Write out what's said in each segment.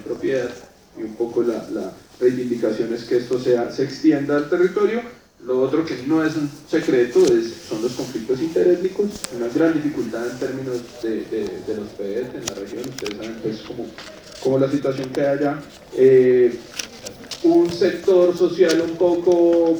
propiedad, y un poco la reivindicación es que esto se extienda al territorio. Lo otro que no es un secreto son los conflictos interétnicos, una gran dificultad en términos de los PET en la región. Ustedes saben pues como la situación que hay allá. Un sector social un poco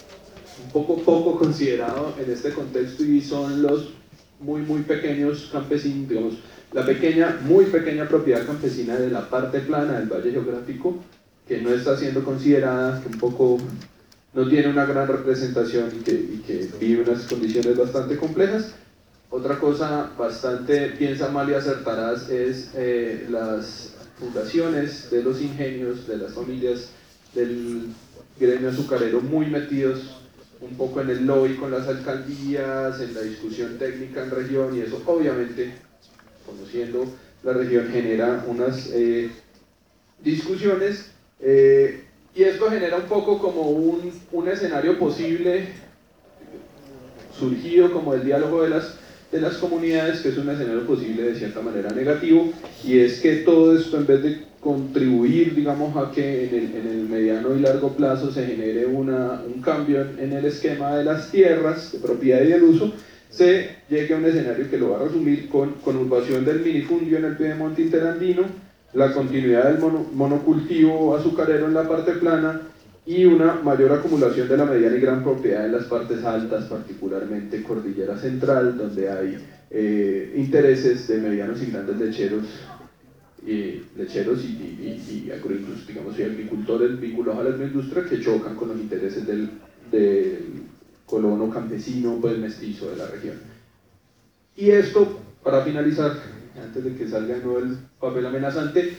poco considerado en este contexto, y son los muy pequeños campesinos, digamos, la muy pequeña propiedad campesina de la parte plana del valle geográfico, que no está siendo considerada, que un poco no tiene una gran representación y que vive unas condiciones bastante complejas. Otra cosa bastante piensa mal y acertarás es las fundaciones de los ingenios, de las familias del gremio azucarero, muy metidos un poco en el lobby con las alcaldías, en la discusión técnica en región, y eso obviamente, conociendo la región, genera unas discusiones, y esto genera un poco como un escenario posible surgido como el diálogo de las comunidades, que es un escenario posible de cierta manera negativo, y es que todo esto, en vez de contribuir, digamos, a que en el mediano y largo plazo se genere un cambio en el esquema de las tierras, de propiedad y del uso, se llegue a un escenario que lo va a resumir con conurbación del minifundio en el piedemonte interandino, la continuidad del monocultivo azucarero en la parte plana, y una mayor acumulación de la mediana y gran propiedad en las partes altas, particularmente Cordillera Central, donde hay intereses de medianos y grandes lecheros y digamos, y agricultores vinculados a la agroindustria, que chocan con los intereses del colono campesino, pues mestizo de la región. Y esto, para finalizar, antes de que salga de nuevo el papel amenazante,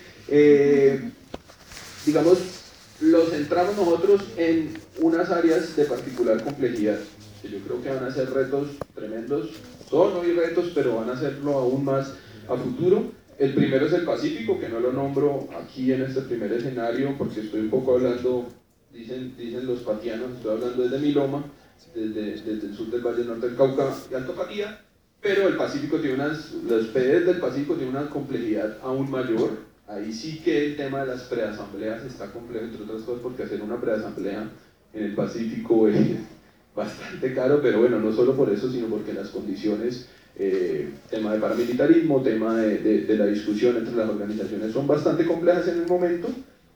digamos, lo centramos nosotros en unas áreas de particular complejidad, que yo creo que van a ser retos tremendos. Son hoy retos, pero van a serlo aún más a futuro. El primero es el Pacífico, que no lo nombro aquí en este primer escenario, porque estoy un poco hablando, dicen los patianos, estoy hablando desde mi loma, desde el sur del Valle Norte del Cauca y Alto Patía, pero el Pacífico tiene los PEDs del Pacífico tienen una complejidad aún mayor. Ahí sí que el tema de las preasambleas está complejo, entre otras cosas porque hacer una preasamblea en el Pacífico es bastante caro, pero bueno, no solo por eso, sino porque las condiciones, tema de paramilitarismo, tema de la discusión entre las organizaciones, son bastante complejas en el momento,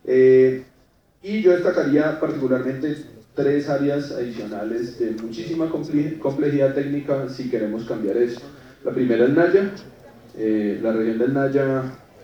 y yo destacaría particularmente 3 áreas adicionales de muchísima complejidad técnica si queremos cambiar esto. La primera es Naya. La región del Naya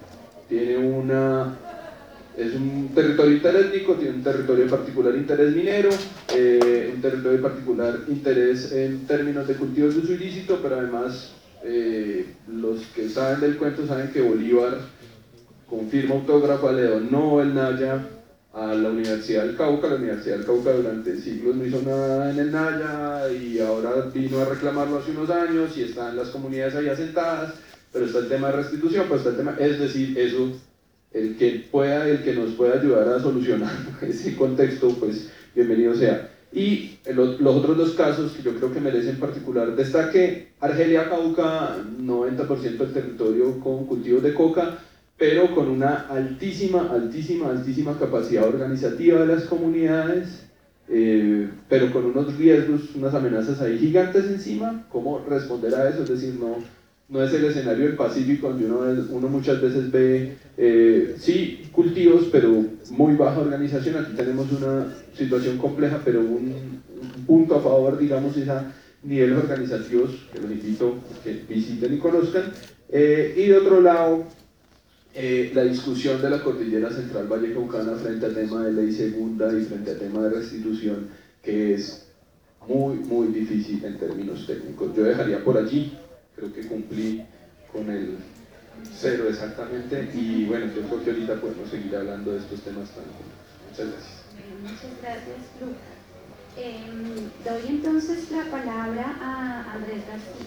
es un territorio interétnico, tiene un territorio de particular interés minero, un territorio de particular interés en términos de cultivos de uso ilícito, pero además los que saben del cuento saben que Bolívar, con firma autógrafa, le donó el Naya a la Universidad del Cauca. La Universidad del Cauca durante siglos no hizo nada en el Naya, y ahora vino a reclamarlo hace unos años, y están las comunidades ahí asentadas, pero está el tema de restitución, pues está el tema, es decir, eso, el que nos pueda ayudar a solucionar ese contexto, pues bienvenido sea. Y los otros 2 casos que yo creo que merecen particular destaque: Argelia Cauca, 90% del territorio con cultivos de coca, pero con una altísima capacidad organizativa de las comunidades, pero con unos riesgos, unas amenazas ahí gigantes encima. ¿Cómo responder a eso? Es decir, no es el escenario del Pacífico, donde uno muchas veces ve, sí, cultivos, pero muy baja organización. Aquí tenemos una situación compleja, pero un punto a favor, digamos, es a niveles organizativos, que los invito a que visiten y conozcan. Y de otro lado, la discusión de la Cordillera Central Valle Caucana frente al tema de ley segunda y frente al tema de restitución, que es muy difícil en términos técnicos. Yo dejaría por allí. Creo que cumplí con el 0 exactamente, y bueno, yo creo que ahorita podemos seguir hablando de estos temas tan complejos. Muchas gracias. Muchas gracias, Lucas. Doy entonces la palabra a Andrés García.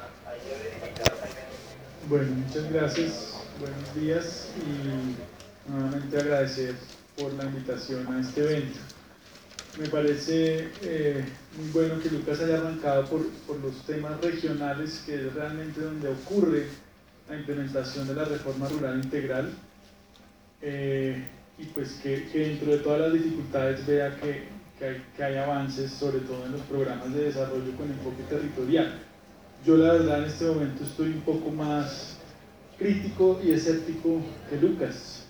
Bueno, muchas gracias, buenos días, y nuevamente agradecer por la invitación a este evento. Me parece muy bueno que Lucas haya arrancado por los temas regionales, que es realmente donde ocurre la implementación de la reforma rural integral. y pues que dentro de todas las dificultades vea que hay avances, sobre todo en los programas de desarrollo con enfoque territorial. Yo la verdad en este momento estoy un poco más crítico y escéptico que Lucas.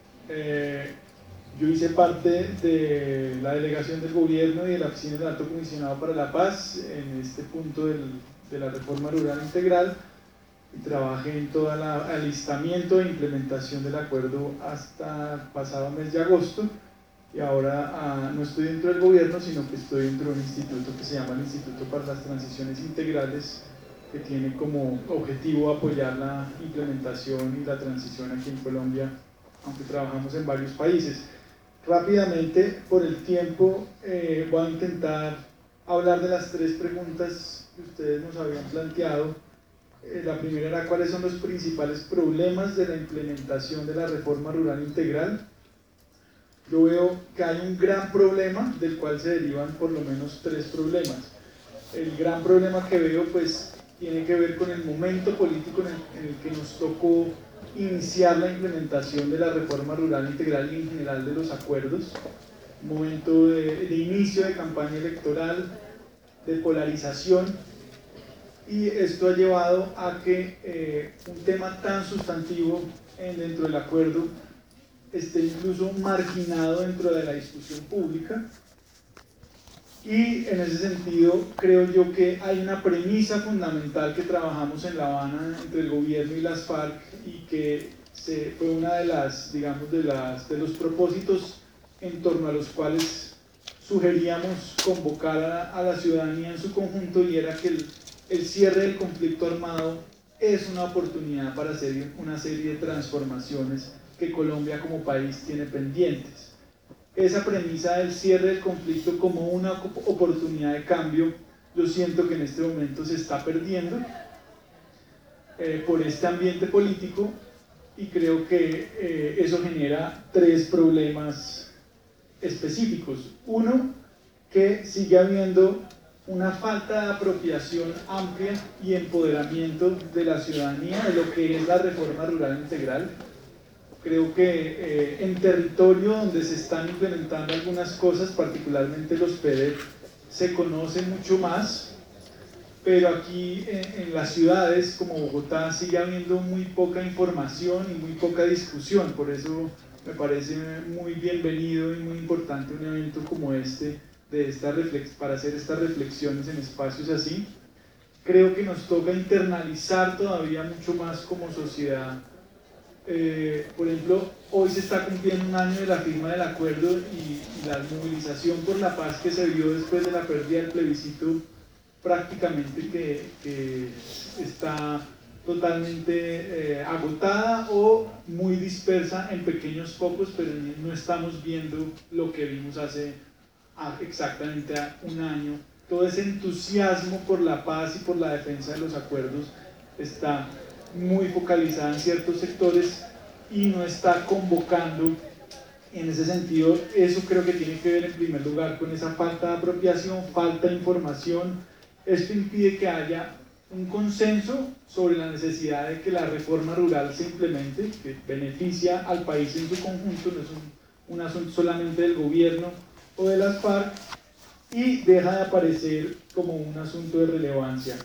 Yo hice parte de la delegación del gobierno y de la oficina del Alto Comisionado para la Paz en este punto de la reforma rural integral y trabajé en todo el alistamiento e implementación del acuerdo hasta el pasado mes de agosto, y ahora no estoy dentro del gobierno, sino que estoy dentro de un instituto que se llama el Instituto para las Transiciones Integrales, que tiene como objetivo apoyar la implementación y la transición aquí en Colombia, aunque trabajamos en varios países. Rápidamente, por el tiempo, voy a intentar hablar de las 3 preguntas que ustedes nos habían planteado. La primera era cuáles son los principales problemas de la implementación de la reforma rural integral. Yo veo que hay un gran problema del cual se derivan por lo menos 3 problemas. El gran problema que veo pues tiene que ver con el momento político en el que nos tocó iniciar la implementación de la reforma rural integral y en general de los acuerdos. Un momento de inicio de campaña electoral, de polarización, y esto ha llevado a que un tema tan sustantivo dentro del acuerdo esté incluso marginado dentro de la discusión pública. Y en ese sentido creo yo que hay una premisa fundamental que trabajamos en La Habana entre el gobierno y las FARC, y que fue una de las, digamos, de los propósitos en torno a los cuales sugeríamos convocar a la ciudadanía en su conjunto, y era que el cierre del conflicto armado es una oportunidad para hacer una serie de transformaciones que Colombia como país tiene pendientes. Esa premisa del cierre del conflicto como una oportunidad de cambio, yo siento que en este momento se está perdiendo por este ambiente político, y creo que eso genera 3 problemas específicos. Uno, que sigue habiendo una falta de apropiación amplia y empoderamiento de la ciudadanía de lo que es la reforma rural integral. Creo que en territorio donde se están implementando algunas cosas, particularmente los PEDET, se conoce mucho más, pero aquí en las ciudades como Bogotá sigue habiendo muy poca información y muy poca discusión. Por eso me parece muy bienvenido y muy importante un evento como este, para hacer estas reflexiones en espacios así. Creo que nos toca internalizar todavía mucho más como sociedad. Por ejemplo, hoy se está cumpliendo un año de la firma del acuerdo, y la movilización por la paz que se vio después de la pérdida del plebiscito prácticamente que está totalmente agotada o muy dispersa en pequeños focos, pero no estamos viendo lo que vimos hace exactamente un año. Todo ese entusiasmo por la paz y por la defensa de los acuerdos está muy focalizada en ciertos sectores y no está convocando. En ese sentido, eso creo que tiene que ver en primer lugar con esa falta de apropiación, falta de información. Esto impide que haya un consenso sobre la necesidad de que la reforma rural se implemente, que beneficia al país en su conjunto, no es un asunto solamente del gobierno o de las FARC, y deja de aparecer como un asunto de relevancia.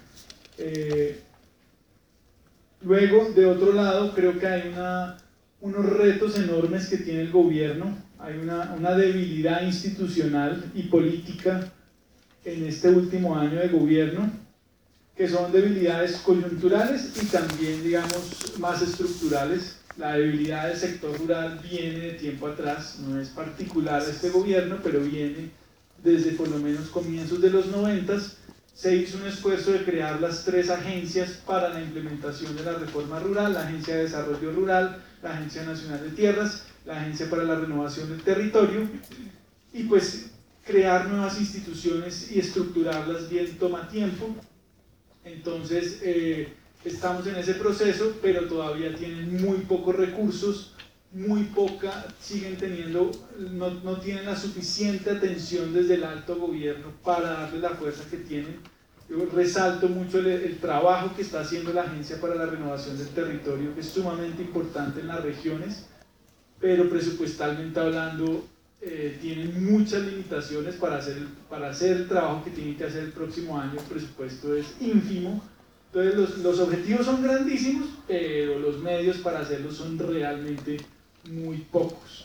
Luego, de otro lado, creo que hay unos retos enormes que tiene el gobierno. Hay una debilidad institucional y política en este último año de gobierno, que son debilidades coyunturales y también, digamos, más estructurales. La debilidad del sector rural viene de tiempo atrás, no es particular a este gobierno, pero viene desde por lo menos comienzos de los 90s. Se hizo un esfuerzo de crear las 3 agencias para la implementación de la reforma rural: la Agencia de Desarrollo Rural, la Agencia Nacional de Tierras, la Agencia para la Renovación del Territorio, y pues crear nuevas instituciones y estructurarlas bien toma tiempo. Entonces estamos en ese proceso, pero todavía tienen muy pocos recursos, siguen teniendo, no tienen la suficiente atención desde el alto gobierno para darle la fuerza que tienen. Yo resalto mucho el trabajo que está haciendo la Agencia para la Renovación del Territorio, que es sumamente importante en las regiones, pero presupuestalmente hablando tienen muchas limitaciones para hacer el trabajo que tienen que hacer el próximo año. El presupuesto es ínfimo, entonces los objetivos son grandísimos, pero los medios para hacerlos son realmente muy pocos.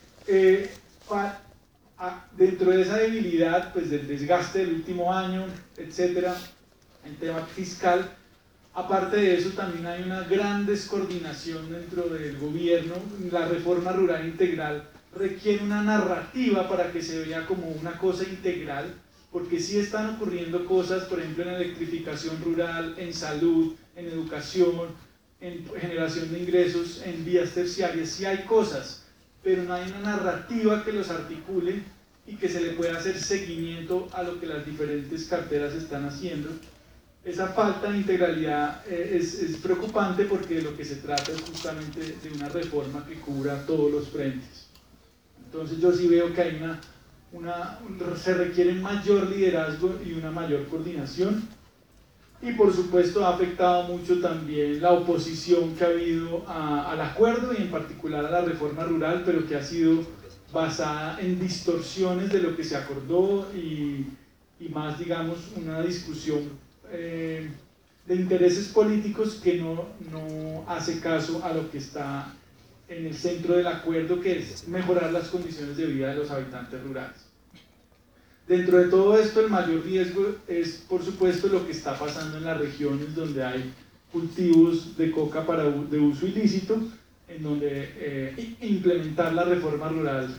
Dentro de esa debilidad, pues del desgaste del último año, etcétera, en tema fiscal, aparte de eso también hay una gran descoordinación dentro del gobierno. La reforma rural integral requiere una narrativa para que se vea como una cosa integral, porque sí están ocurriendo cosas, por ejemplo en electrificación rural, en salud, en educación, en generación de ingresos, en vías terciarias, sí hay cosas, pero no hay una narrativa que los articule y que se le pueda hacer seguimiento a lo que las diferentes carteras están haciendo. Esa falta de integralidad es preocupante, porque de lo que se trata es justamente de una reforma que cubra todos los frentes. Entonces yo sí veo que hay se requiere un mayor liderazgo y una mayor coordinación, y por supuesto ha afectado mucho también la oposición que ha habido al acuerdo y en particular a la reforma rural, pero que ha sido basada en distorsiones de lo que se acordó y más, digamos, una discusión de intereses políticos que no hace caso a lo que está en el centro del acuerdo, que es mejorar las condiciones de vida de los habitantes rurales. Dentro de todo esto, el mayor riesgo es, por supuesto, lo que está pasando en las regiones donde hay cultivos de coca de uso ilícito, en donde implementar la reforma rural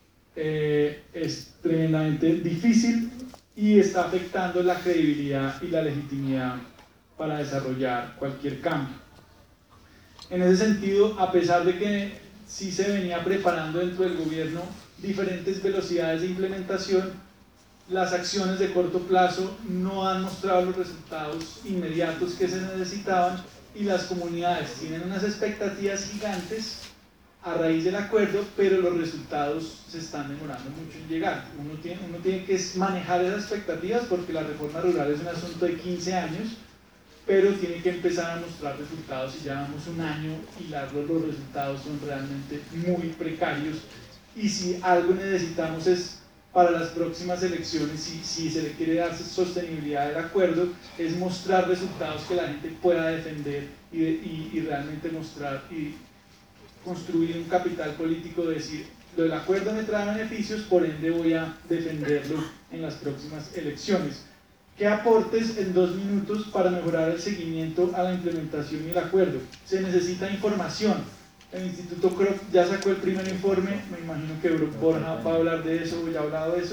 es tremendamente difícil y está afectando la credibilidad y la legitimidad para desarrollar cualquier cambio. En ese sentido, a pesar de que sí se venía preparando dentro del gobierno diferentes velocidades de implementación, las acciones de corto plazo no han mostrado los resultados inmediatos que se necesitaban, y las comunidades tienen unas expectativas gigantes a raíz del acuerdo, pero los resultados se están demorando mucho en llegar. Uno tiene que manejar esas expectativas, porque la reforma rural es un asunto de 15 años, pero tiene que empezar a mostrar resultados, y ya vamos un año y los resultados son realmente muy precarios. Y si algo necesitamos es, para las próximas elecciones, si se le quiere dar sostenibilidad del acuerdo, es mostrar resultados que la gente pueda defender y realmente mostrar y construir un capital político, de decir, lo del acuerdo me trae beneficios, por ende voy a defenderlo en las próximas elecciones. ¿Qué aportes en 2 minutos para mejorar el seguimiento a la implementación y el acuerdo? Se necesita información. El Instituto Kroc ya sacó el primer informe, me imagino que Borja va a hablar de eso, o ya ha hablado de eso.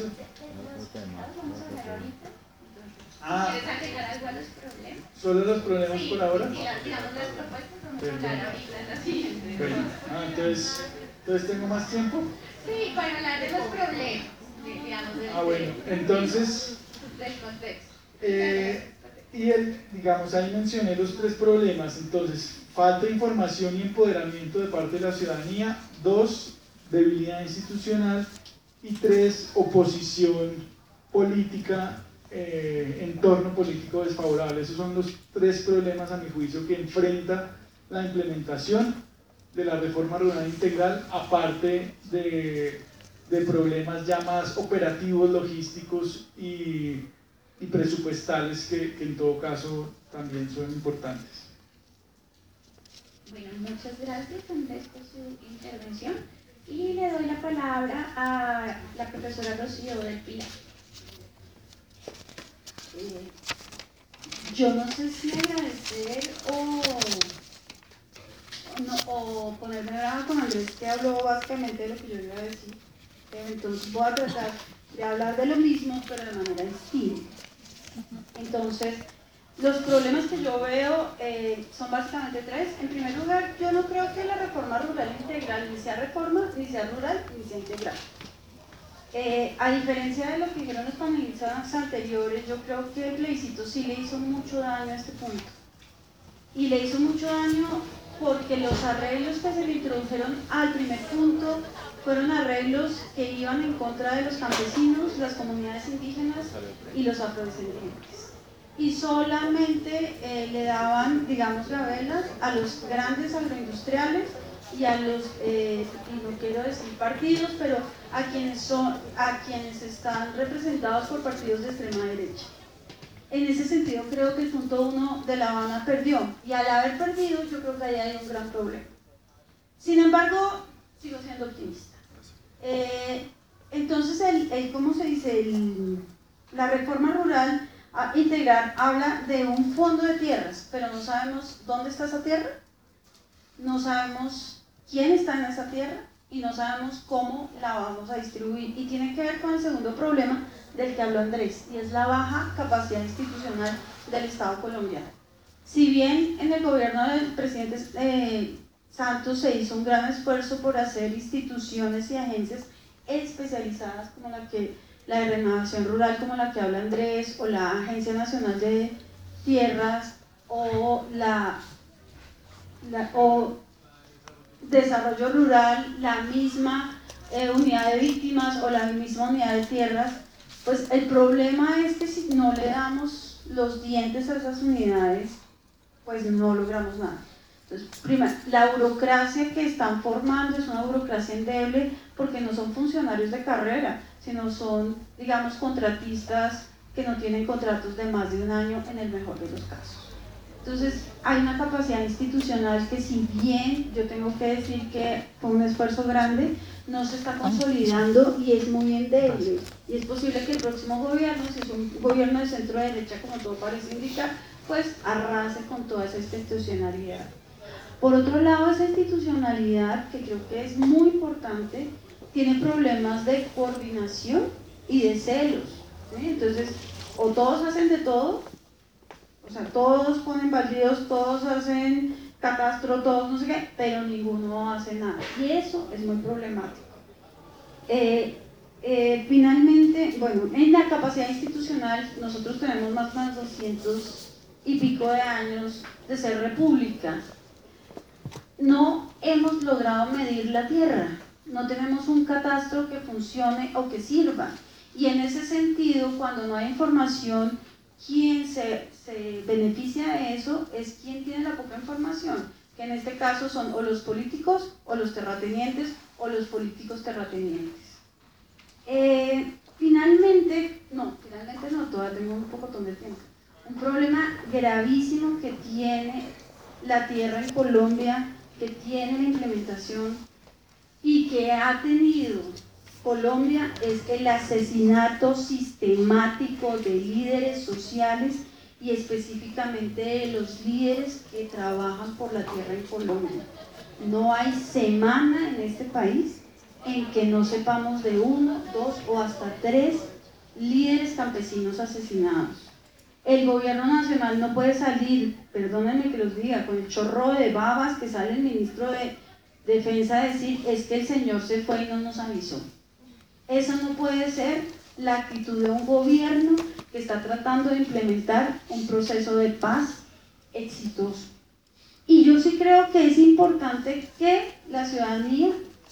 ¿Quieres agregar algo a los problemas? ¿Solo los problemas por ahora? Sí, digamos las propuestas, vamos a hablar ahorita en la siguiente. Bueno, entonces tengo más tiempo. Sí, para hablar de los problemas, digamos. Bueno, entonces, del contexto. Digamos, ahí mencioné los 3 problemas. Entonces, falta de información y empoderamiento de parte de la ciudadanía. 2, debilidad institucional. Y 3, oposición política, entorno político desfavorable. Esos son los 3 problemas, a mi juicio, que enfrenta la implementación de la reforma rural integral, aparte de problemas ya más operativos, logísticos y presupuestales, que en todo caso también son importantes. Bueno, muchas gracias, Andrés, por su intervención, y le doy la palabra a la profesora Rocío del Pilar. Yo no sé si agradecer o ponerme brava con Andrés, que habló básicamente de lo que yo iba a decir. Entonces voy a tratar de hablar de lo mismo, pero de manera distinta. Entonces, los problemas que yo veo son básicamente 3. En primer lugar, yo no creo que la reforma rural integral ni sea reforma, ni sea rural, ni sea integral. A diferencia de lo que dijeron los panelistas anteriores, yo creo que el plebiscito sí le hizo mucho daño a este punto. Y le hizo mucho daño porque los arreglos que se le introdujeron al primer punto fueron arreglos que iban en contra de los campesinos, las comunidades indígenas y los afrodescendientes. Y solamente le daban, digamos, gabelas a los grandes agroindustriales y a los, y no quiero decir partidos, pero a quienes están representados por partidos de extrema derecha. En ese sentido creo que el punto 1 de La Habana perdió, y al haber perdido yo creo que ahí hay un gran problema. Sin embargo, sigo siendo optimista. Entonces, ¿cómo se dice? La reforma rural integral habla de un fondo de tierras, pero no sabemos dónde está esa tierra, no sabemos quién está en esa tierra y no sabemos cómo la vamos a distribuir. Y tiene que ver con el segundo problema del que habló Andrés, y es la baja capacidad institucional del Estado colombiano. Si bien en el gobierno del presidente Santos se hizo un gran esfuerzo por hacer instituciones y agencias especializadas como la de renovación rural, como la que habla Andrés, o la Agencia Nacional de Tierras, o o Desarrollo Rural, la misma unidad de víctimas o la misma unidad de tierras, pues el problema es que si no le damos los dientes a esas unidades, pues no logramos nada. Entonces, primero, la burocracia que están formando es una burocracia endeble porque no son funcionarios de carrera, sino son, digamos, contratistas que no tienen contratos de más de un año en el mejor de los casos. Entonces, hay una capacidad institucional que, si bien yo tengo que decir que fue un esfuerzo grande, no se está consolidando y es muy endeble. Y es posible que el próximo gobierno, si es un gobierno de centro derecha, como todo parece indicar, pues arrase con toda esa institucionalidad. Por otro lado, esa institucionalidad, que creo que es muy importante, tiene problemas de coordinación y de celos, ¿sí? Entonces, o todos hacen de todo, o sea, todos ponen baldíos, todos hacen catastro, todos no sé qué, pero ninguno hace nada. Y eso es muy problemático. Finalmente, bueno, en la capacidad institucional, nosotros tenemos más o menos 200 y pico de años de ser república. No hemos logrado medir la tierra, no tenemos un catastro que funcione o que sirva. Y en ese sentido, cuando no hay información, quien se beneficia de eso es quien tiene la poca información, que en este caso son o los políticos o los terratenientes o los políticos terratenientes. Finalmente no, todavía tengo un poco de tiempo. Un problema gravísimo que tiene la tierra en Colombia, que tiene la implementación y que ha tenido Colombia, es el asesinato sistemático de líderes sociales y específicamente de los líderes que trabajan por la tierra en Colombia. No hay semana en este país en que no sepamos de 1, 2 o hasta 3 líderes campesinos asesinados. El gobierno nacional no puede salir, perdónenme que los diga, con el chorro de babas que sale el ministro de Defensa a decir es que el señor se fue y no nos avisó. Esa no puede ser la actitud de un gobierno que está tratando de implementar un proceso de paz exitoso. Y yo sí creo que es importante que la ciudadanía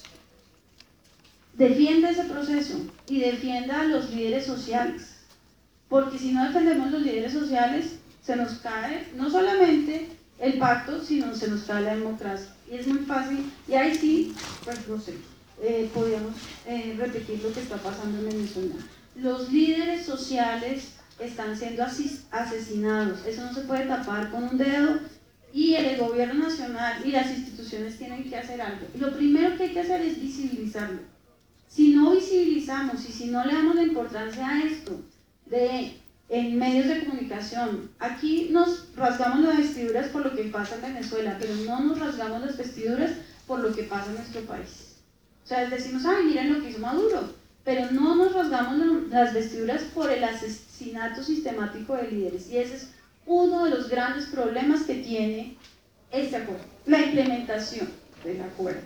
defienda ese proceso y defienda a los líderes sociales. Porque si no defendemos los líderes sociales, se nos cae no solamente el pacto, sino se nos cae la democracia. Y es muy fácil, y ahí sí, pues no sé, podríamos repetir lo que está pasando en Venezuela. Los líderes sociales están siendo asesinados, eso no se puede tapar con un dedo, y el gobierno nacional y las instituciones tienen que hacer algo. Lo primero que hay que hacer es visibilizarlo. Si no visibilizamos y si no le damos la importancia a esto, en medios de comunicación, aquí nos rasgamos las vestiduras por lo que pasa en Venezuela, pero no nos rasgamos las vestiduras por lo que pasa en nuestro país. O sea, decimos, ay, miren lo que hizo Maduro, pero no nos rasgamos las vestiduras por el asesinato sistemático de líderes. Y ese es uno de los grandes problemas que tiene este acuerdo, la implementación del acuerdo.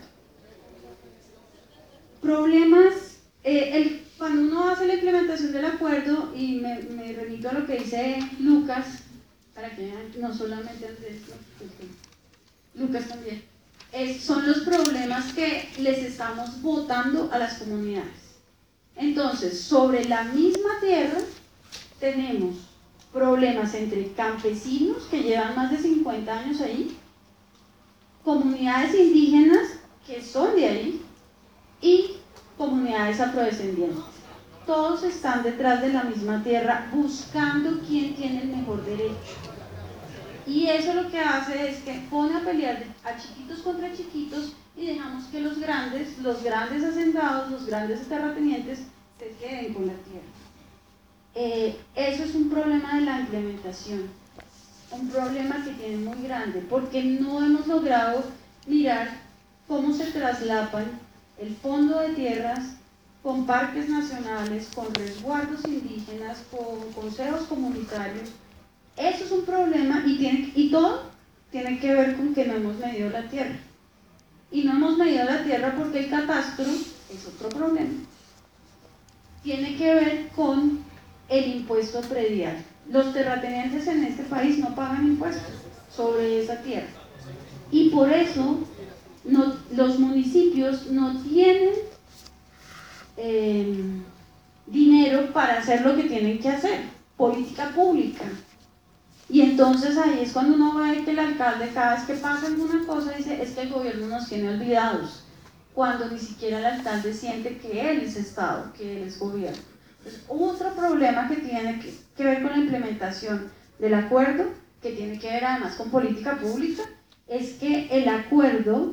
Problemas, cuando uno hace la implementación del acuerdo, y me remito a lo que dice Lucas, para que vean, no solamente Andrés, Lucas también, son los problemas que les estamos votando a las comunidades. Entonces, sobre la misma tierra tenemos problemas entre campesinos que llevan más de 50 años ahí, comunidades indígenas que son de ahí, comunidades afrodescendientes. Todos están detrás de la misma tierra buscando quién tiene el mejor derecho. Y eso lo que hace es que pone a pelear a chiquitos contra chiquitos y dejamos que los grandes hacendados, los grandes terratenientes se queden con la tierra. Eso es un problema de la implementación, un problema que tiene muy grande, porque no hemos logrado mirar cómo se traslapan el fondo de tierras con parques nacionales, con resguardos indígenas, con consejos comunitarios. Eso es un problema y todo tiene que ver con que no hemos medido la tierra. Y no hemos medido la tierra porque el catastro es otro problema. Tiene que ver con el impuesto predial. Los terratenientes en este país no pagan impuestos sobre esa tierra. Y por eso los municipios no tienen dinero para hacer lo que tienen que hacer, política pública. Y entonces ahí es cuando uno ve que el alcalde cada vez que pasa alguna cosa dice es que el gobierno nos tiene olvidados, cuando ni siquiera el alcalde siente que él es Estado, que él es gobierno. Entonces, otro problema que tiene que ver con la implementación del acuerdo, que tiene que ver además con política pública, es que el acuerdo,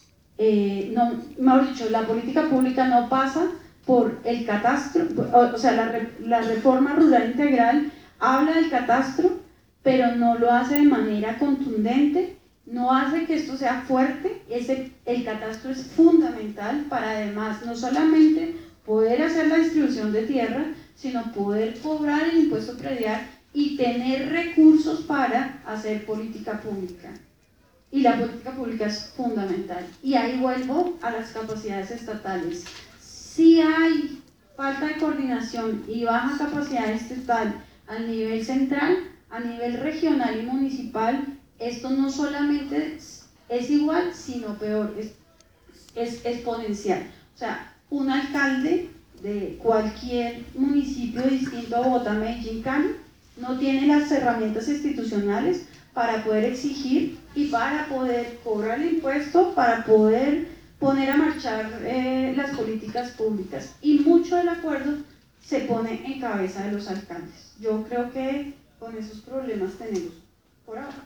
mejor dicho, la política pública no pasa por el catastro, o sea, la reforma rural integral habla del catastro, pero no lo hace de manera contundente, no hace que esto sea fuerte. El catastro es fundamental para además no solamente poder hacer la distribución de tierra, sino poder cobrar el impuesto predial y tener recursos para hacer política pública. Y la política pública es fundamental. Y ahí vuelvo a las capacidades estatales. Si hay falta de coordinación y baja capacidad estatal a nivel central, a nivel regional y municipal, esto no solamente es igual, sino peor, es exponencial. O sea, un alcalde de cualquier municipio distinto a Bogotá, Medellín, Cali, no tiene las herramientas institucionales para poder exigir y para poder cobrar el impuesto, para poder poner a marchar las políticas públicas. Y mucho del acuerdo se pone en cabeza de los alcaldes. Yo creo que con esos problemas tenemos por ahora.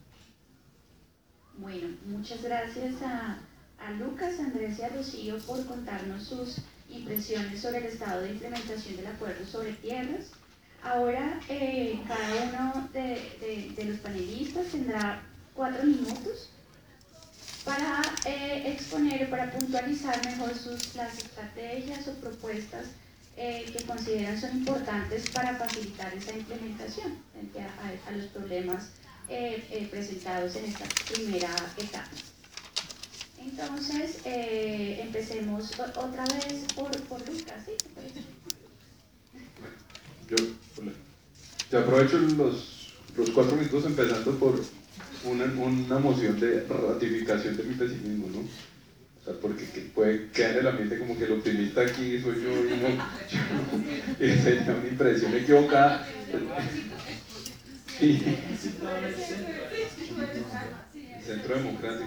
Bueno, muchas gracias a Lucas, Andrés y a Rocío por contarnos sus impresiones sobre el estado de implementación del acuerdo sobre tierras. Ahora cada uno de los panelistas tendrá 4 minutos para exponer, para puntualizar mejor las estrategias o propuestas que consideran son importantes para facilitar esa implementación frente a los problemas presentados en esta primera etapa. Entonces, empecemos otra vez por Lucas, ¿sí? Yo aprovecho los 4 minutos empezando por una moción de ratificación de mi pesimismo, ¿no? O sea, porque puede quedar en el ambiente como que el optimista aquí soy yo y no, sería una impresión equivocada. Sí. Centro Democrático.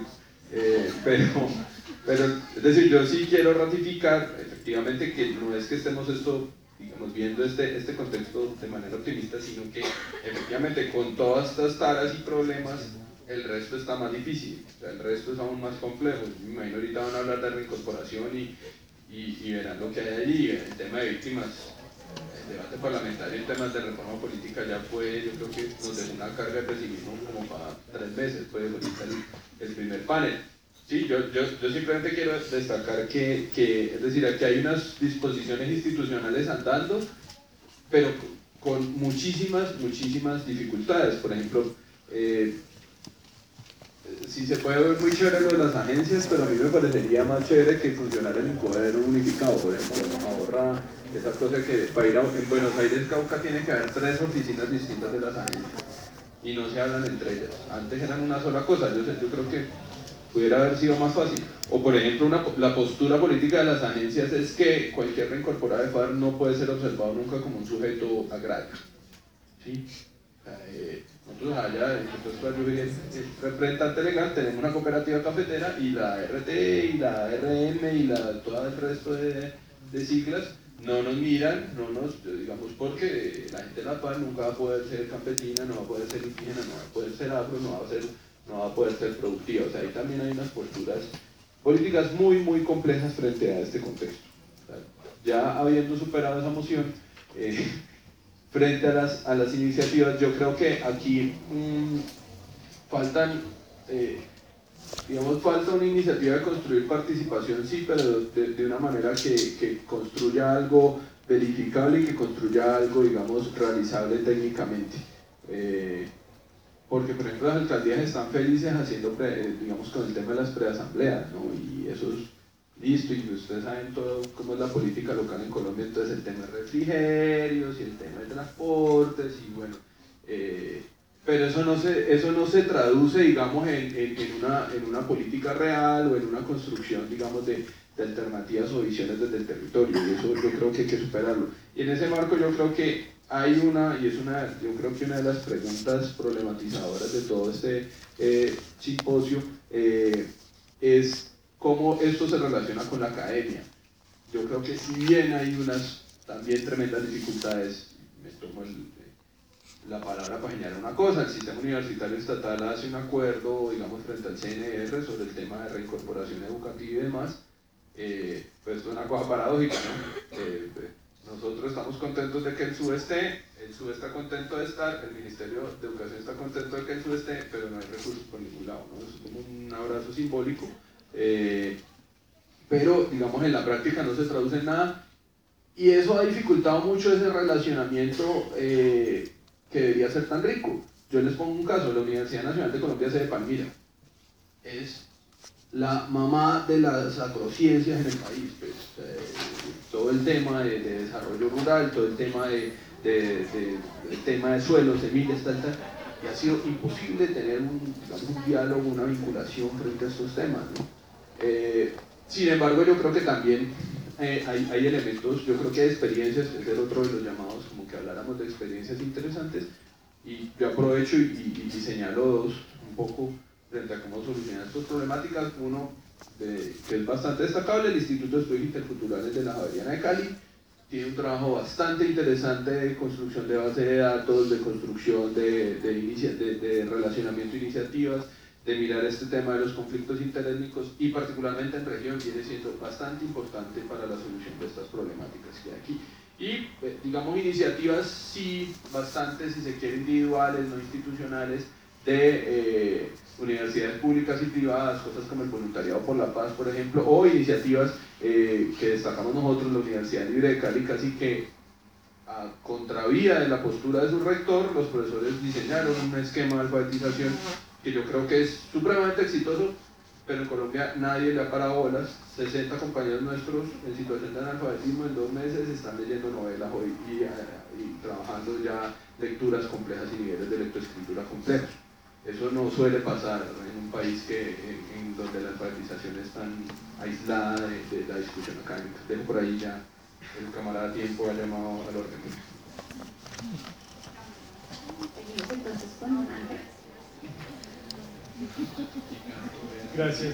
Pero, es decir, yo sí quiero ratificar efectivamente que no es que estemos digamos, viendo este contexto de manera optimista, sino que efectivamente con todas estas taras y problemas el resto está más difícil, o sea, el resto es aún más complejo. Me imagino ahorita van a hablar de reincorporación y verán lo que hay allí, el tema de víctimas, el debate parlamentario en temas de reforma política ya fue, yo creo que nos dejó una carga de pesimismo como para 3 meses, pues ahorita el primer panel. Sí, yo simplemente quiero destacar que, es decir, aquí hay unas disposiciones institucionales andando, pero con muchísimas dificultades. Por ejemplo, sí se puede ver muy chévere lo de las agencias, pero a mí me parecería más chévere que funcionara el Incoder unificado, por ejemplo, ahorra esa cosa que para ir en Buenos Aires, Cauca, tiene que haber 3 oficinas distintas de las agencias y no se hablan entre ellas. Antes eran una sola cosa, yo creo que pudiera haber sido más fácil. O por ejemplo, la postura política de las agencias es que cualquier reincorporado de FARC no puede ser observado nunca como un sujeto agrario, ¿sí? Nosotros allá, yo diría, el representante legal, tenemos una cooperativa cafetera y la RT y la RM y todo el resto de de siglas, no nos miran, digamos, porque la gente de La Paz nunca va a poder ser campesina, no va a poder ser indígena, no va a poder ser afro, no va a poder ser productiva. O sea, ahí también hay unas posturas políticas muy, muy complejas frente a este contexto. O sea, ya habiendo superado esa moción, frente a las iniciativas, yo creo que aquí faltan, falta una iniciativa de construir participación, sí, pero de una manera que construya algo verificable y que construya algo, digamos, realizable técnicamente. Porque, por ejemplo, las alcaldías están felices haciendo, digamos, con el tema de las preasambleas, ¿no? Y eso es listo, y ustedes saben todo cómo es la política local en Colombia, entonces el tema de refrigerios y el tema de transportes, y bueno, pero eso no se traduce, digamos, en una política real o en una construcción, digamos, de alternativas o visiones desde el territorio, y eso yo creo que hay que superarlo. Y en ese marco yo creo que hay yo creo que una de las preguntas problematizadoras de todo este simposio es cómo esto se relaciona con la academia. Yo creo que si bien hay unas también tremendas dificultades, me tomo la palabra para señalar una cosa, el sistema universitario estatal hace un acuerdo, digamos, frente al CNR sobre el tema de reincorporación educativa y demás, pues esto es una cosa paradójica, ¿no? Nosotros estamos contentos de que el SUE está contento de estar, el Ministerio de Educación está contento de que el SUE esté, pero no hay recursos por ningún lado, ¿no? Es como un abrazo simbólico, pero digamos en la práctica no se traduce en nada, y eso ha dificultado mucho ese relacionamiento que debería ser tan rico. Yo les pongo un caso, la Universidad Nacional de Colombia, sede de Palmira, es la mamá de las agrociencias en el país, pues, todo el tema de desarrollo rural, todo el tema de suelos, semillas, tal, y ha sido imposible tener un diálogo, una vinculación frente a estos temas, ¿no? Sin embargo, yo creo que también hay elementos, yo creo que hay experiencias, es el otro de los llamados, como que habláramos de experiencias interesantes, y yo aprovecho y señalo dos, un poco frente a cómo solucionar estas problemáticas. Uno, que es bastante destacable, el Instituto de Estudios Interculturales de la Javeriana de Cali, tiene un trabajo bastante interesante de construcción de base de datos, de construcción de relacionamiento de iniciativas, de mirar este tema de los conflictos interétnicos, y particularmente en región viene siendo bastante importante para la solución de estas problemáticas que hay aquí. Y digamos iniciativas sí bastante, si se quiere, individuales, no institucionales, de universidades públicas y privadas, cosas como el Voluntariado por la Paz, por ejemplo, o iniciativas que destacamos nosotros, la Universidad Libre de Cali, casi que a contravía de la postura de su rector, los profesores diseñaron un esquema de alfabetización que yo creo que es supremamente exitoso, pero en Colombia nadie le ha parado bolas. 60 compañeros nuestros en situación de analfabetismo en 2 meses están leyendo novelas hoy y trabajando ya lecturas complejas y niveles de lectoescritura complejos. Eso no suele pasar en un país en donde la alfabetización es tan aislada de la discusión académica. Dejo por ahí ya el camarada Tiempo ha llamado al orden. Seguimos entonces con Andrés. Gracias.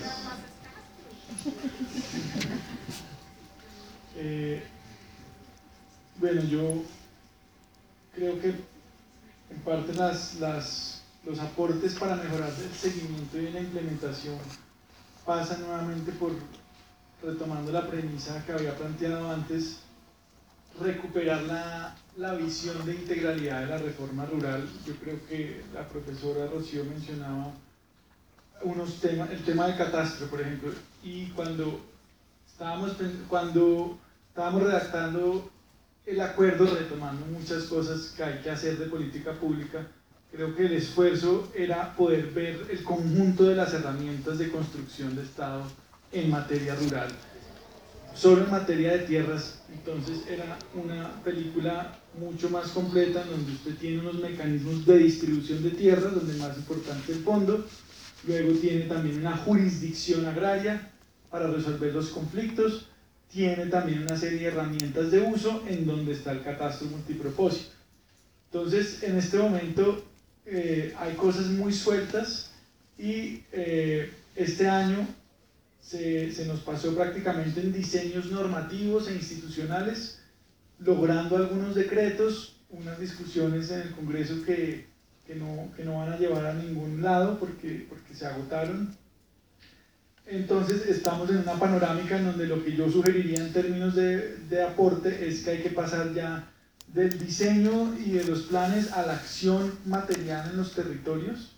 Bueno, yo creo que en parte los aportes para mejorar el seguimiento y la implementación pasan nuevamente por, retomando la premisa que había planteado antes, recuperar la visión de integralidad de la reforma rural. Yo creo que la profesora Rocío mencionaba el tema del catastro, por ejemplo, y cuando estábamos redactando el acuerdo, retomando muchas cosas que hay que hacer de política pública, creo que el esfuerzo era poder ver el conjunto de las herramientas de construcción de Estado en materia rural. Solo en materia de tierras, entonces era una película mucho más completa, en donde usted tiene unos mecanismos de distribución de tierras, donde más importante el fondo. Luego tiene también una jurisdicción agraria para resolver los conflictos, tiene también una serie de herramientas de uso en donde está el catastro multipropósito. Entonces, en este momento hay cosas muy sueltas y este año se nos pasó prácticamente en diseños normativos e institucionales, logrando algunos decretos, unas discusiones en el Congreso que no van a llevar a ningún lado porque se agotaron. Entonces estamos en una panorámica en donde lo que yo sugeriría en términos de aporte es que hay que pasar ya del diseño y de los planes a la acción material en los territorios,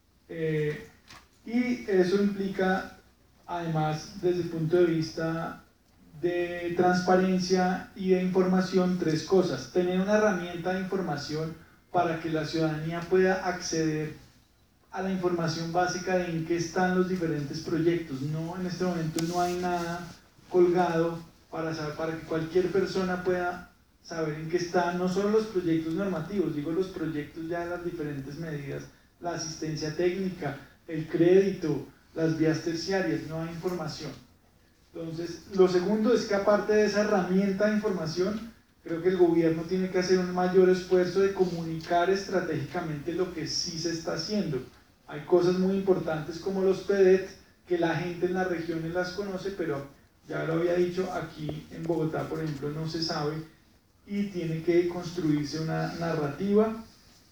y eso implica además desde el punto de vista de transparencia y de información tres cosas: tener una herramienta de información para que la ciudadanía pueda acceder a la información básica de en qué están los diferentes proyectos. No, en este momento no hay nada colgado para que cualquier persona pueda saber en qué están no solo los proyectos normativos, digo los proyectos ya de las diferentes medidas, la asistencia técnica, el crédito, las vías terciarias, no hay información. Entonces, lo segundo es que aparte de esa herramienta de información, creo que el gobierno tiene que hacer un mayor esfuerzo de comunicar estratégicamente lo que sí se está haciendo. Hay cosas muy importantes como los PEDET, que la gente en las regiones las conoce, pero ya lo había dicho, aquí en Bogotá, por ejemplo, no se sabe, y tiene que construirse una narrativa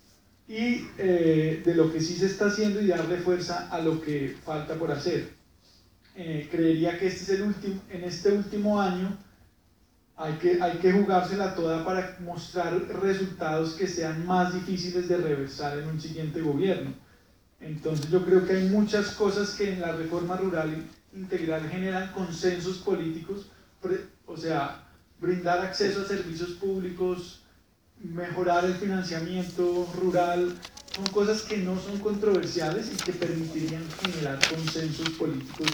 y de lo que sí se está haciendo y darle fuerza a lo que falta por hacer. Creería que en este último año hay que jugársela toda para mostrar resultados que sean más difíciles de reversar en un siguiente gobierno. Entonces yo creo que hay muchas cosas que en la reforma rural integral generan consensos políticos, o sea, brindar acceso a servicios públicos, mejorar el financiamiento rural, son cosas que no son controversiales y que permitirían generar consensos políticos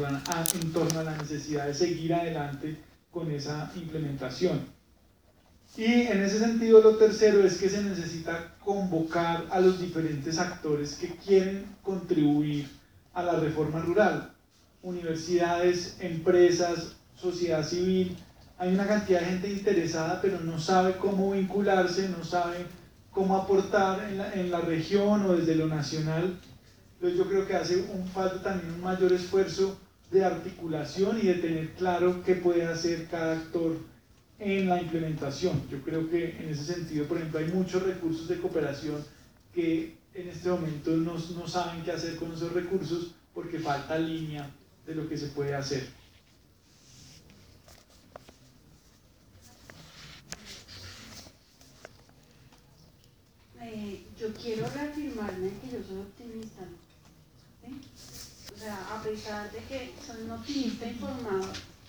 en torno a la necesidad de seguir adelante con esa implementación. Y en ese sentido lo tercero es que se necesita convocar a los diferentes actores que quieren contribuir a la reforma rural: universidades, empresas, sociedad civil. Hay una cantidad de gente interesada, pero no sabe cómo vincularse, no sabe cómo aportar en la región o desde lo nacional. Entonces yo creo que hace falta también un mayor esfuerzo de articulación y de tener claro qué puede hacer cada actor en la implementación. Yo creo que en ese sentido, por ejemplo, hay muchos recursos de cooperación que en este momento no saben qué hacer con esos recursos porque falta línea de lo que se puede hacer. Yo quiero reafirmarme que yo soy optimista, ¿sí? O sea, a pesar de que soy un optimista informado,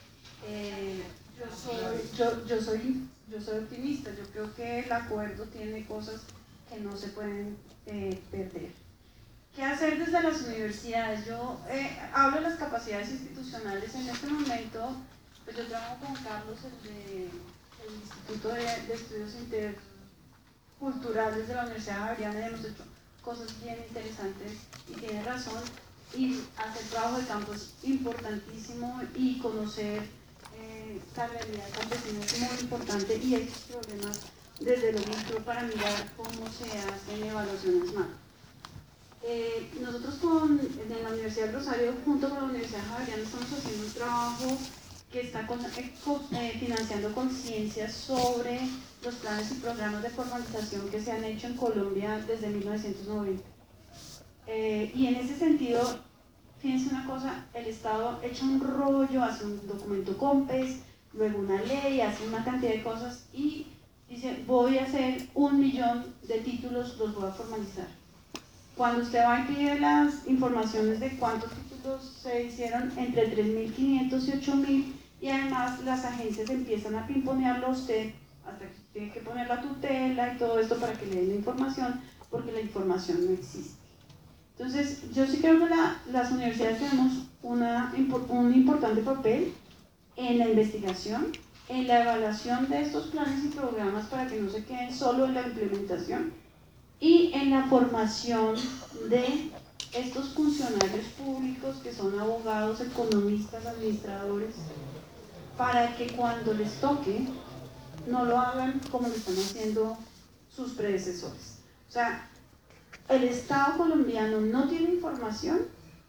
yo soy optimista. Yo creo que el acuerdo tiene cosas que no se pueden perder. ¿Qué hacer desde las universidades? Yo hablo de las capacidades institucionales. En este momento, pues yo trabajo con Carlos, el Instituto de Estudios Interculturales de la Universidad Javeriana, y hemos hecho cosas bien interesantes, y tiene razón, y hacer trabajo de campo es importantísimo, y conocer la realidad campesina es muy importante, y estos problemas desde lo micro para mirar cómo se hacen evaluaciones macro. Nosotros en la Universidad del Rosario, junto con la Universidad Javeriana, estamos haciendo un trabajo que está financiando conciencia sobre los planes y programas de formalización que se han hecho en Colombia desde 1990. Y en ese sentido, fíjense una cosa: el Estado echa un rollo, hace un documento COMPES, luego una ley, hace una cantidad de cosas y dice: voy a hacer 1 millón de títulos, los voy a formalizar. Cuando usted va y pide las informaciones de cuántos títulos se hicieron, entre 3.500 y 8.000, y además las agencias empiezan a pimponearlo a usted hasta que tiene que poner la tutela y todo esto para que le den la información, porque la información no existe. Entonces, yo sí creo que las universidades tenemos un importante papel en la investigación, en la evaluación de estos planes y programas para que no se queden solo en la implementación, y en la formación de estos funcionarios públicos que son abogados, economistas, administradores, para que cuando les toque no lo hagan como lo están haciendo sus predecesores. O sea, el Estado colombiano no tiene información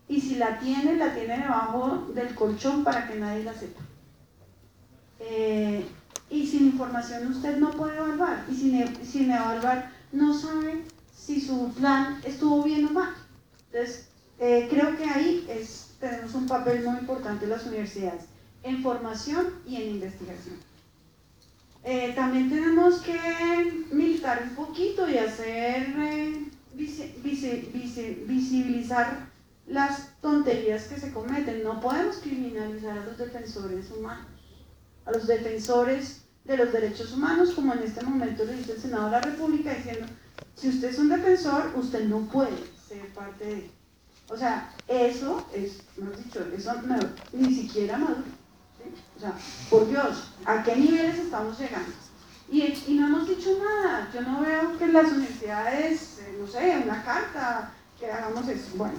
y si la tiene debajo del colchón para que nadie la sepa. Y sin información usted no puede evaluar, y sin evaluar no sabe si su plan estuvo bien o mal. Entonces, creo que ahí tenemos un papel muy importante en las universidades, en formación y en investigación. También tenemos que militar un poquito y hacer visibilizar las tonterías que se cometen. No podemos criminalizar a los defensores humanos, a los defensores de los derechos humanos, como en este momento lo dice el Senado de la República, diciendo, si usted es un defensor, usted no puede ser parte de él. O sea, eso es, hemos dicho, eso no, ni siquiera maduro. ¿Sí? O sea, por Dios, ¿a qué niveles estamos llegando? Y no hemos dicho nada. Yo no veo que en las universidades, no sé, una carta, que hagamos eso. Bueno,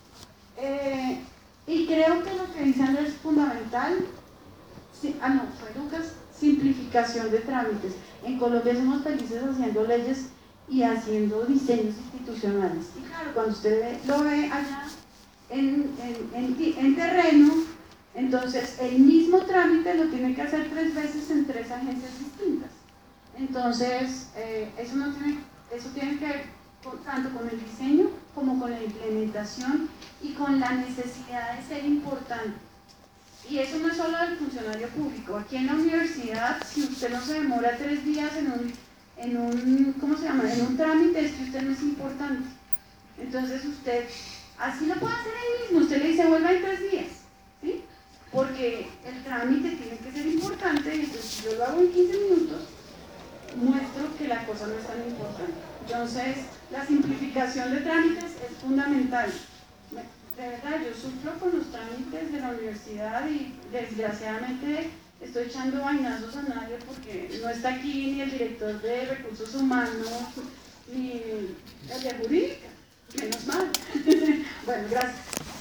y creo que lo que dice Andrés es fundamental. Sí, no, fue Lucas, simplificación de trámites. En Colombia somos felices haciendo leyes y haciendo diseños institucionales. Y claro, cuando usted lo ve allá en terreno, entonces el mismo trámite lo tiene que hacer 3 veces en 3 agencias distintas. Entonces, eso tiene que ver tanto con el diseño como con la implementación y con la necesidad de ser importante. Y eso no es solo del funcionario público. Aquí en la universidad, si usted no se demora 3 días en un trámite, es que usted no es importante. Entonces usted, así lo puede hacer ahí mismo, usted le dice vuelva en 3 días, ¿sí? Porque el trámite tiene que ser importante, y entonces si yo lo hago en 15 minutos, muestro que la cosa no es tan importante. Entonces, la simplificación de trámites es fundamental. De verdad, yo sufro con los trámites de la universidad y desgraciadamente estoy echando vainazos a nadie porque no está aquí ni el director de recursos humanos ni el de jurídica, menos mal. Bueno, gracias.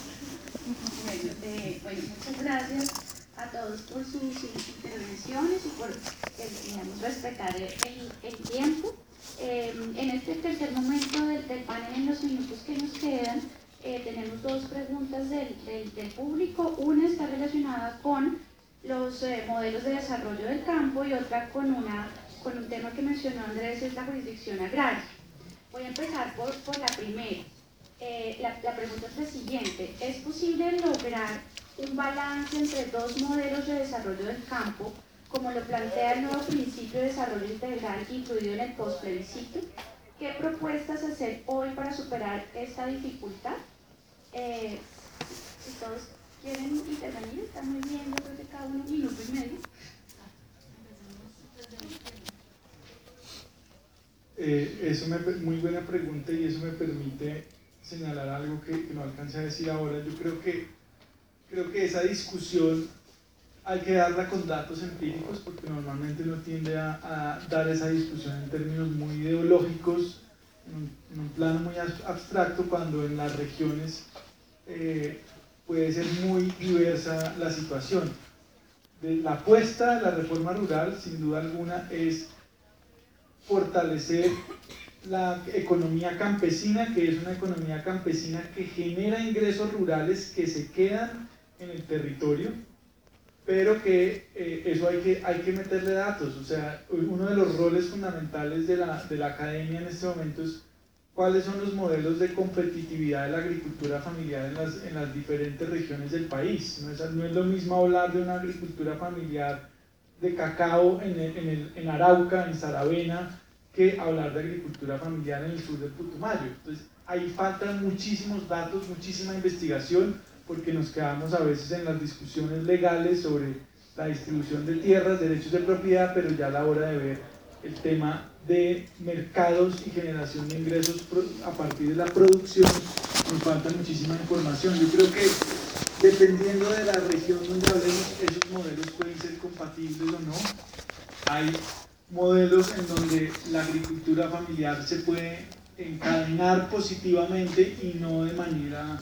Bueno, muchas gracias a todos por sus intervenciones y por respetar el tiempo. En este tercer momento del panel, en los minutos que nos quedan, tenemos 2 preguntas del público. Una está relacionada con los modelos de desarrollo del campo y otra con un tema que mencionó Andrés, es la jurisdicción agraria. Voy a empezar por la primera. La pregunta es la siguiente: ¿es posible lograr un balance entre 2 modelos de desarrollo del campo, como lo plantea el nuevo principio de desarrollo integral incluido en el postplebiscito? ¿Qué propuestas hacer hoy para superar esta dificultad? Si todos quieren intervenir, está muy bien, yo creo que cada uno 1 minuto y medio. Muy buena pregunta, y eso me permite señalar algo que no alcancé a decir ahora. Yo creo que esa discusión hay que darla con datos empíricos, porque normalmente uno tiende a dar esa discusión en términos muy ideológicos, en un plano muy abstracto, cuando en las regiones puede ser muy diversa la situación. La apuesta de la reforma rural, sin duda alguna, es fortalecer la economía campesina, que es una economía campesina que genera ingresos rurales que se quedan en el territorio, pero que eso hay que meterle datos. O sea, uno de los roles fundamentales de la academia en este momento es cuáles son los modelos de competitividad de la agricultura familiar en las diferentes regiones del país. No es lo mismo hablar de una agricultura familiar de cacao en Arauca, en Saravena, que hablar de agricultura familiar en el sur del Putumayo. Entonces, ahí faltan muchísimos datos, muchísima investigación, porque nos quedamos a veces en las discusiones legales sobre la distribución de tierras, derechos de propiedad, pero ya a la hora de ver el tema de mercados y generación de ingresos a partir de la producción, nos falta muchísima información. Yo creo que dependiendo de la región donde hablemos, esos modelos pueden ser compatibles o no. Hay modelos en donde la agricultura familiar se puede encadenar positivamente y no de manera,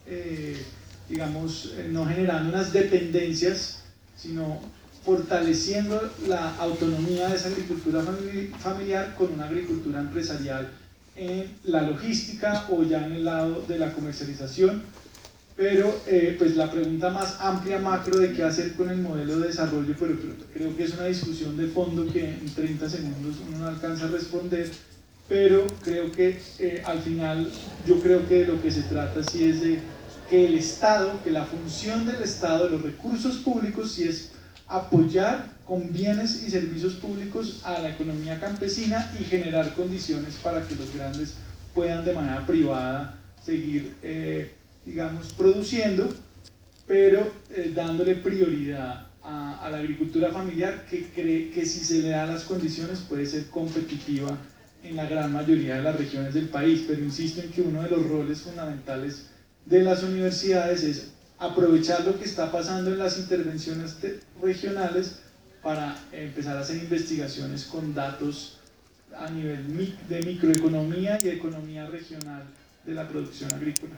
no generando unas dependencias, sino fortaleciendo la autonomía de esa agricultura familiar con una agricultura empresarial en la logística o ya en el lado de la comercialización. pero pues la pregunta más amplia, macro, de qué hacer con el modelo de desarrollo, pero creo que es una discusión de fondo que en 30 segundos uno no alcanza a responder, pero creo que al final yo creo que de lo que se trata sí es de que el Estado, que la función del Estado, de los recursos públicos, sí es apoyar con bienes y servicios públicos a la economía campesina y generar condiciones para que los grandes puedan de manera privada seguir, digamos, produciendo, pero dándole prioridad a la agricultura familiar, que cree que si se le dan las condiciones puede ser competitiva en la gran mayoría de las regiones del país. Pero insisto en que uno de los roles fundamentales de las universidades es aprovechar lo que está pasando en las intervenciones regionales para empezar a hacer investigaciones con datos a nivel de microeconomía y economía regional de la producción agrícola.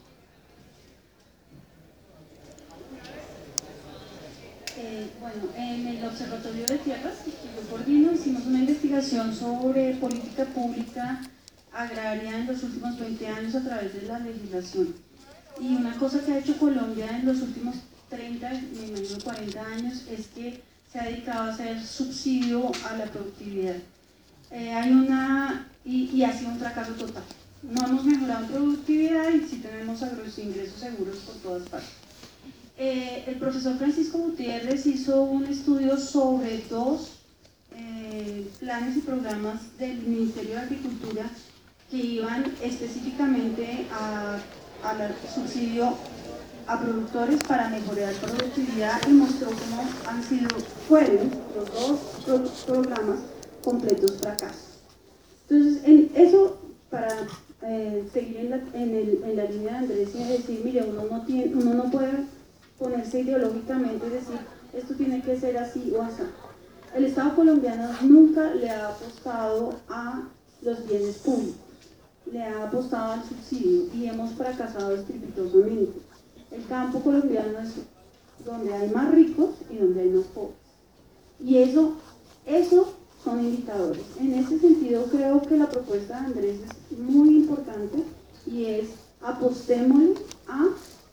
Bueno, en el Observatorio de Tierras que yo coordino hicimos una investigación sobre política pública agraria en los últimos 20 años a través de la legislación. Y una cosa que ha hecho Colombia en los últimos 30, me imagino 40 años, es que se ha dedicado a hacer subsidio a la productividad. Y ha sido un fracaso total. No hemos mejorado productividad y sí tenemos agroingresos seguros por todas partes. El profesor Francisco Gutiérrez hizo un estudio sobre 2 planes y programas del Ministerio de Agricultura que iban específicamente al subsidio a productores para mejorar productividad, y mostró cómo fueron los 2 programas completos fracasos. Entonces, eso para seguir en la línea de Andrés y decir, mire, uno no puede ponerse ideológicamente y decir, esto tiene que ser así o así. El Estado colombiano nunca le ha apostado a los bienes públicos, le ha apostado al subsidio y hemos fracasado estrepitosamente. El campo colombiano es donde hay más ricos y donde hay más pobres. Y eso son indicadores. En ese sentido creo que la propuesta de Andrés es muy importante y es apostémosle a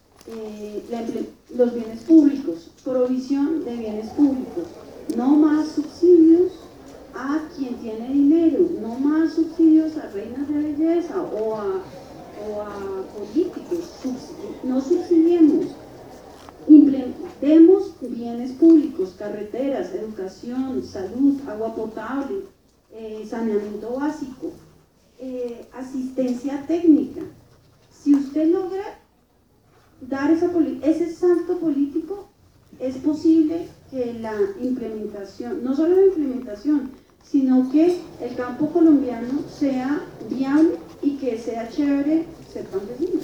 los bienes públicos, provisión de bienes públicos, no más subsidios a quien tiene dinero, no más subsidios a reinas de belleza o a políticos, no subsidiemos, implementemos bienes públicos, carreteras, educación, salud, agua potable, saneamiento básico, asistencia técnica. Si usted logra dar ese salto político, es posible que la implementación, no solo la implementación, sino que el campo colombiano sea viable y que sea chévere ser campesino.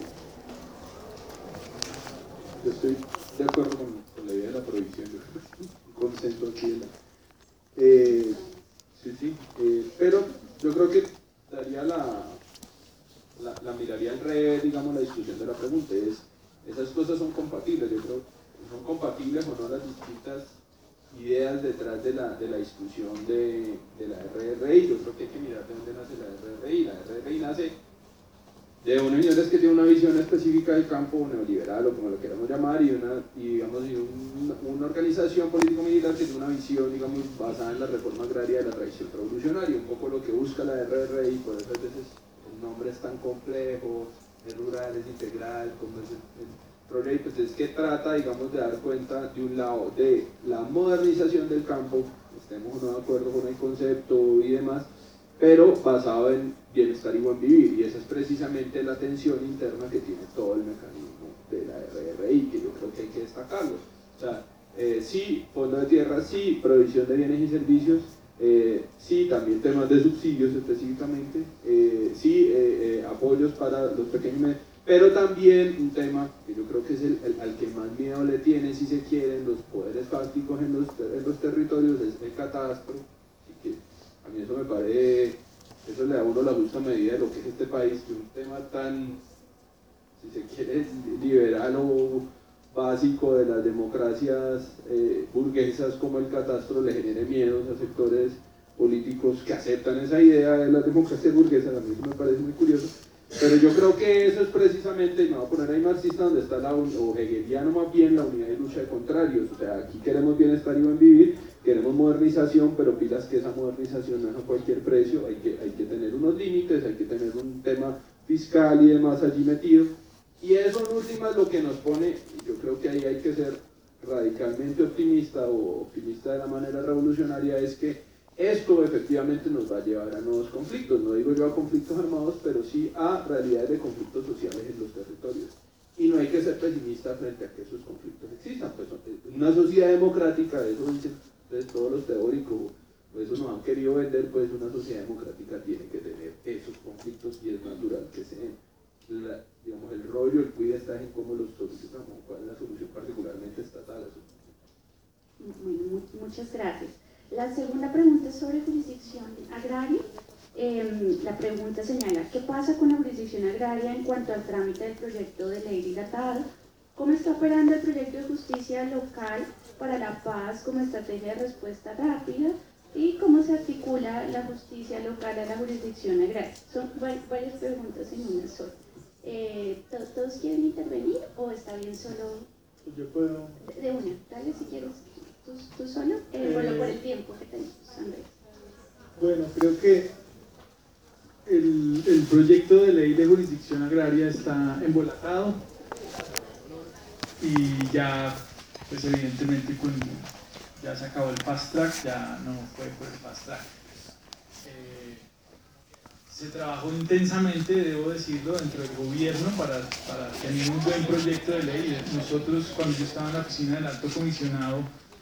Yo estoy de acuerdo con la idea de la provisión, un consenso aquí pero yo creo que daría la miraría al revés, digamos, la discusión de la pregunta. Esas cosas son compatibles, yo creo, son compatibles o no las distintas ideas detrás de la discusión de la RRI. Yo creo que hay que mirar de dónde nace la RRI. La RRI nace de unos señores que tienen una visión específica del campo, neoliberal o como lo queramos llamar, y una organización político-militar que tiene una visión, digamos, basada en la reforma agraria de la tradición revolucionaria. Un poco lo que busca la RRI, por eso a veces el nombre es tan complejo, es rural, es integral, como es el proyecto, pues es que trata, digamos, de dar cuenta de un lado de la modernización del campo, estemos o no de acuerdo con el concepto y demás, pero basado en bienestar y buen vivir, y esa es precisamente la tensión interna que tiene todo el mecanismo de la RRI, que yo creo que hay que destacarlo. O sea, sí, fondo de tierra, sí, provisión de bienes y servicios, sí, también temas de subsidios específicamente, sí, apoyos para los pequeños, pero también un tema que yo creo que es al que más miedo le tienen, si se quieren, los poderes fácticos en los territorios, es el catastro. Así que a mí eso me parece, eso le da a uno la justa medida de lo que es este país, que un tema tan, si se quiere, liberal o básico de las democracias burguesas como el catastro le genere miedos a sectores políticos que aceptan esa idea de las democracias burguesas. A mí eso me parece muy curioso. Pero yo creo que eso es precisamente, y me voy a poner ahí marxista, donde está o hegeliano más bien, la unidad y lucha de contrarios. O sea, aquí queremos bienestar y buen vivir, queremos modernización, pero pilas que esa modernización no es a cualquier precio, hay que tener unos límites, hay que tener un tema fiscal y demás allí metido. Y eso en última es lo que nos pone, yo creo que ahí hay que ser radicalmente optimista o optimista de la manera revolucionaria, es que esto efectivamente nos va a llevar a nuevos conflictos, no digo yo a conflictos armados, pero sí a realidades de conflictos sociales en los territorios. Y no hay que ser pesimista frente a que esos conflictos existan, pues una sociedad democrática, eso dicen todos los teóricos, pues eso nos han querido vender, pues una sociedad democrática tiene que tener esos conflictos y es natural que se den. Digamos, el rollo, el cuida está en cómo los solucionamos, cuál es la solución particularmente estatal. Bueno, muchas gracias. La segunda pregunta es sobre jurisdicción agraria. La pregunta señala, ¿qué pasa con la jurisdicción agraria en cuanto al trámite del proyecto de ley dilatado? ¿Cómo está operando el proyecto de justicia local para la paz como estrategia de respuesta rápida? ¿Y cómo se articula la justicia local a la jurisdicción agraria? Son varias preguntas en una sola. ¿Todos quieren intervenir o está bien solo? Yo puedo. De una, dale si quieres. ¿Tú solo? Bueno, por el tiempo que tenemos, Andrés. Bueno, creo que el proyecto de ley de jurisdicción agraria está embolatado y ya, pues evidentemente ya se acabó el fast track, ya no fue por el fast track. Se trabajó intensamente, debo decirlo, dentro del gobierno para tener un buen proyecto de ley. Nosotros, cuando yo estaba en la oficina del Alto Comisionado,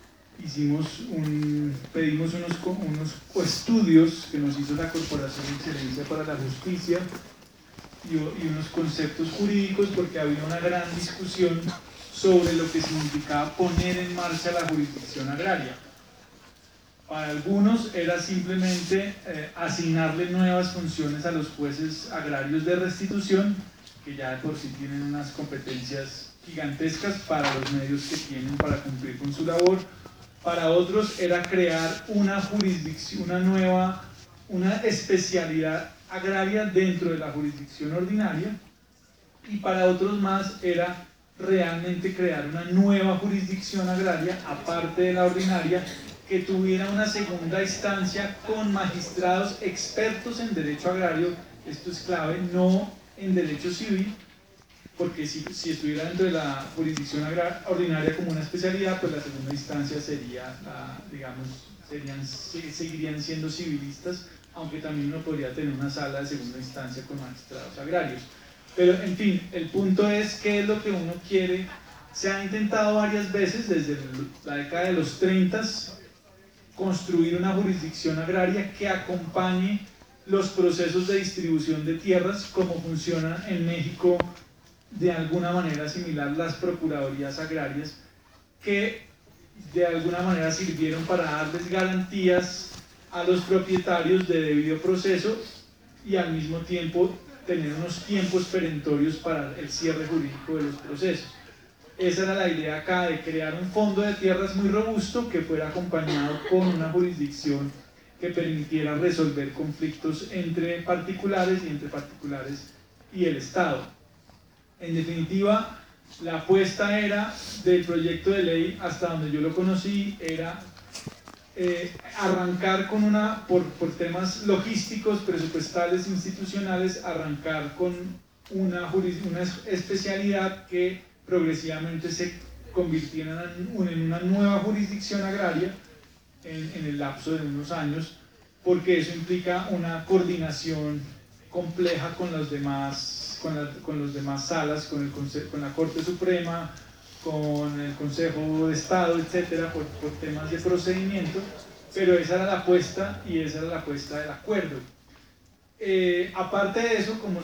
pedimos unos estudios que nos hizo la Corporación de Excelencia para la Justicia y unos conceptos jurídicos, porque había una gran discusión sobre lo que significaba poner en marcha la jurisdicción agraria. Para algunos era simplemente asignarle nuevas funciones a los jueces agrarios de restitución, que ya de por sí tienen unas competencias gigantescas para los medios que tienen para cumplir con su labor. Para otros era crear una jurisdicción, una especialidad agraria dentro de la jurisdicción ordinaria, y para otros más era realmente crear una nueva jurisdicción agraria, aparte de la ordinaria, que tuviera una segunda instancia con magistrados expertos en derecho agrario. Esto es clave, no en derecho civil, porque si estuviera dentro de la jurisdicción ordinaria como una especialidad, pues la segunda instancia sería, seguirían siendo civilistas, aunque también uno podría tener una sala de segunda instancia con magistrados agrarios. Pero en fin, el punto es qué es lo que uno quiere. Se ha intentado varias veces desde la década de los 30 construir una jurisdicción agraria que acompañe los procesos de distribución de tierras, como funciona en México de alguna manera similar las procuradurías agrarias, que de alguna manera sirvieron para darles garantías a los propietarios de debido proceso y al mismo tiempo tener unos tiempos perentorios para el cierre jurídico de los procesos. Esa era la idea acá, de crear un fondo de tierras muy robusto que fuera acompañado con una jurisdicción que permitiera resolver conflictos entre particulares y entre particulares y el Estado. En definitiva, la apuesta era del proyecto de ley, hasta donde yo lo conocí, era arrancar con por temas logísticos, presupuestales, institucionales, arrancar con una especialidad que progresivamente se convirtiera en una nueva jurisdicción agraria en el lapso de unos años, porque eso implica una coordinación compleja con las demás salas, con la Corte Suprema, con el Consejo de Estado, etcétera, por temas de procedimiento. Pero esa era la apuesta, y esa era la apuesta del acuerdo. Aparte de eso, como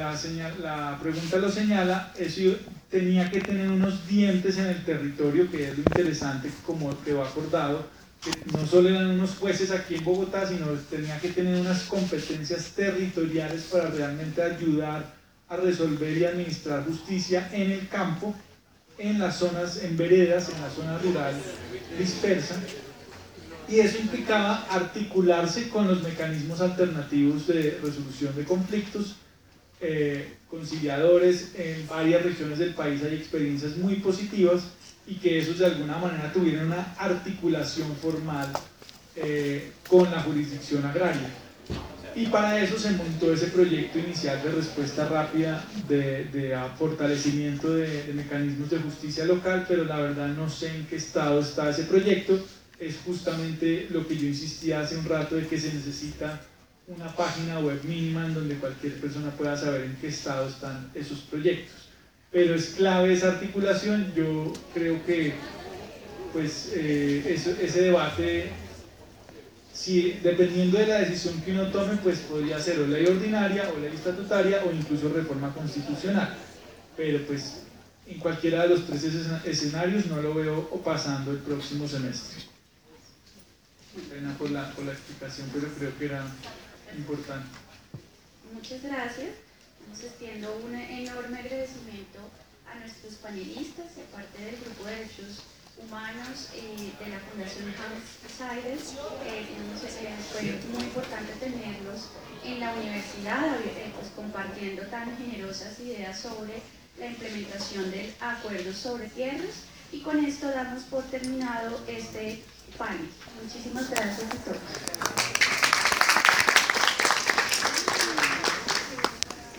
la pregunta lo señala, eso tenía que tener unos dientes en el territorio, que es lo interesante, como quedó acordado, que no solo eran unos jueces aquí en Bogotá, sino tenía que tener unas competencias territoriales para realmente ayudar a resolver y administrar justicia en el campo, en las zonas, en veredas, en la zona rural dispersa. Y eso implicaba articularse con los mecanismos alternativos de resolución de conflictos, conciliadores en varias regiones del país hay experiencias muy positivas y que esos de alguna manera tuvieron una articulación formal con la jurisdicción agraria. Y para eso se montó ese proyecto inicial de respuesta rápida de fortalecimiento de mecanismos de justicia local, pero la verdad no sé en qué estado está ese proyecto. Es justamente lo que yo insistía hace un rato, de que se necesita una página web mínima en donde cualquier persona pueda saber en qué estado están esos proyectos. Pero es clave esa articulación. Yo creo que pues, ese debate, si, dependiendo de la decisión que uno tome, pues podría ser o ley ordinaria, o ley estatutaria, o incluso reforma constitucional. Pero pues en cualquiera de los tres escenarios no lo veo pasando el próximo semestre. Pena por la explicación, pero creo que era importante. Muchas gracias. Nos extiendo un enorme agradecimiento a nuestros panelistas, de parte del Grupo de Derechos Humanos de la Fundación Hans Seidel. Fue muy importante tenerlos en la universidad, pues, compartiendo tan generosas ideas sobre la implementación del acuerdo sobre tierras. Y con esto damos por terminado este panel. Muchísimas gracias a todos.